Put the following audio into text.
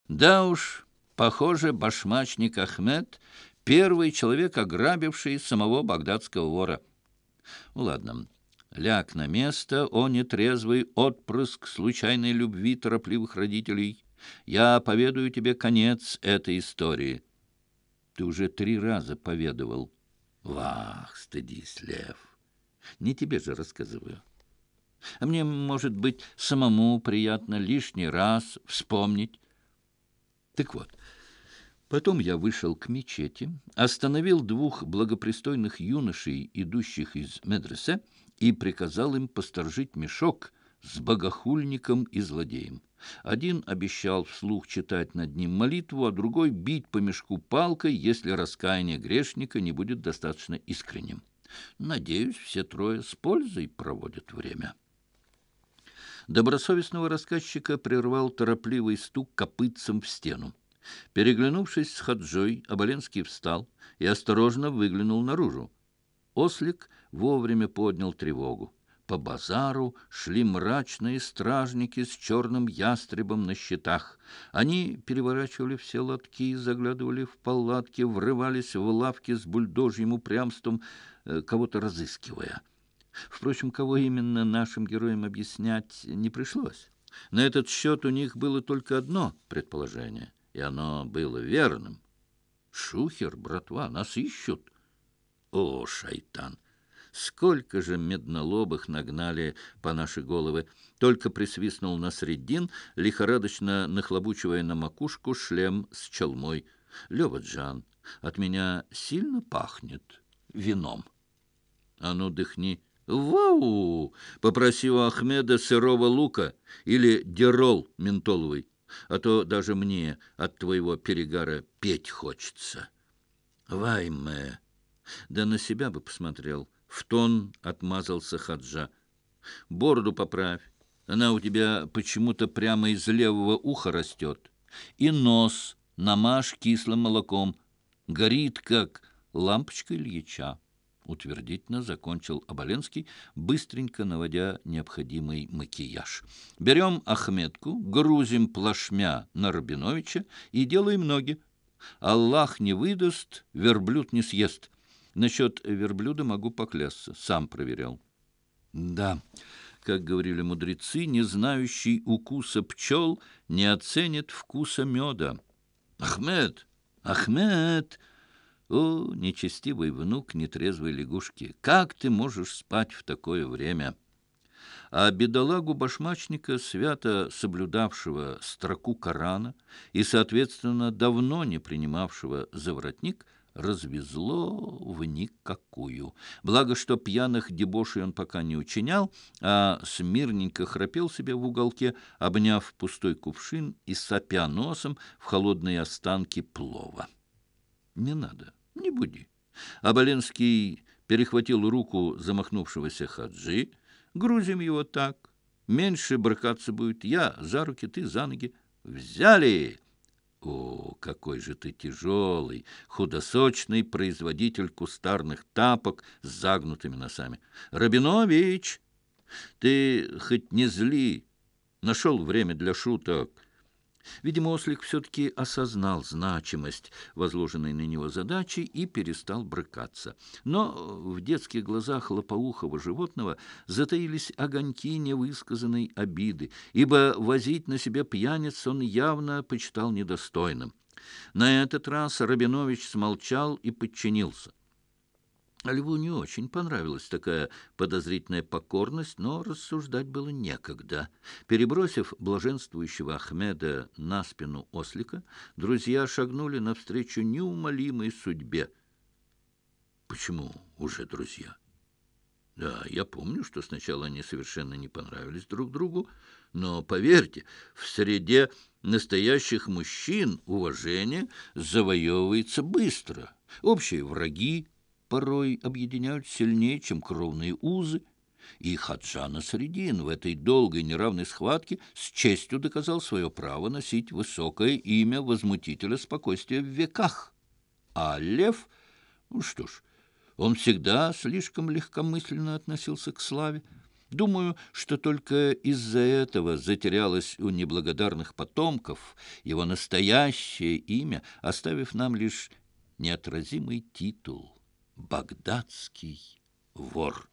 Да уж, похоже, башмачник Ахмед — первый человек, ограбивший самого багдадского вора. Ну, ладно, ляг на место, о нетрезвый отпрыск случайной любви торопливых родителей. Я поведаю тебе конец этой истории. Ты уже 3 раза поведывал. Вах, стыдись, Лев. Не тебе же рассказываю. А мне, может быть, самому приятно лишний раз вспомнить. Так вот, потом я вышел к мечети, остановил 2 благопристойных юношей, идущих из медресе, и приказал им посторожить мешок с богохульником и злодеем. Один обещал вслух читать над ним молитву, а другой — бить по мешку палкой, если раскаяние грешника не будет достаточно искренним. Надеюсь, все 3 с пользой проводят время. Добросовестного рассказчика прервал торопливый стук копытцем в стену. Переглянувшись с Хаджой, Оболенский встал и осторожно выглянул наружу. Ослик вовремя поднял тревогу. По базару шли мрачные стражники с черным ястребом на щитах. Они переворачивали все лотки, заглядывали в палатки, врывались в лавки с бульдожьим упрямством, кого-то разыскивая. Впрочем, кого именно нашим героям объяснять не пришлось. На этот счет у них было только одно предположение, и оно было верным. Шухер, братва, нас ищут. О, шайтан! Сколько же меднолобых нагнали по наши головы! Только присвистнул Насреддин, лихорадочно нахлобучивая на макушку шлем с чалмой. Лёва-джан, от меня сильно пахнет вином. А ну, дыхни. «Вау!» — попроси у Ахмеда сырого лука или дирол ментоловый, а то даже мне от твоего перегара петь хочется. Вайме! Да на себя бы посмотрел. В тон отмазался Хаджа. Бороду поправь. Она у тебя почему-то прямо из левого уха растет. И нос намажь кислым молоком. Горит, как лампочка Ильича. Утвердительно закончил Оболенский, быстренько наводя необходимый макияж. Берем Ахметку, грузим плашмя на Рабиновича и делаем ноги. Аллах не выдаст, верблюд не съест. Насчет верблюда могу поклясться, сам проверял. Да, как говорили мудрецы, не знающий укуса пчел не оценит вкуса меда. Ахмед! Ахмед! О, нечестивый внук нетрезвой лягушки! Как ты можешь спать в такое время? А бедолагу-башмачника, свято соблюдавшего строку Корана и, соответственно, давно не принимавшего за воротник, развезло в никакую. Благо, что пьяных дебошей он пока не учинял, а смирненько храпел себе в уголке, обняв пустой кувшин и сопя носом в холодные останки плова. Не надо, не буди. Оболенский перехватил руку замахнувшегося Хаджи. Грузим его так. Меньше брыкаться будет. Я за руки, ты за ноги. Взяли! О, какой же ты тяжелый, худосочный производитель кустарных тапок с загнутыми носами. Рабинович, ты хоть не зли, нашел время для шуток. Видимо, ослик все-таки осознал значимость возложенной на него задачи и перестал брыкаться. Но в детских глазах лопоухого животного затаились огоньки невысказанной обиды, ибо возить на себе пьяниц он явно почитал недостойным. На этот раз Рабинович смолчал и подчинился. Льву не очень понравилась такая подозрительная покорность, но рассуждать было некогда. Перебросив блаженствующего Ахмеда на спину ослика, друзья шагнули навстречу неумолимой судьбе. Почему уже друзья? Да, я помню, что сначала они совершенно не понравились друг другу, но, поверьте, в среде настоящих мужчин уважение завоевывается быстро. Общие враги порой объединяют сильнее, чем кровные узы. И Хаджа Насреддин в этой долгой неравной схватке с честью доказал свое право носить высокое имя возмутителя спокойствия в веках. А Лев, ну что ж, он всегда слишком легкомысленно относился к славе. Думаю, что только из-за этого затерялось у неблагодарных потомков его настоящее имя, оставив нам лишь неотразимый титул — «Багдадский вор».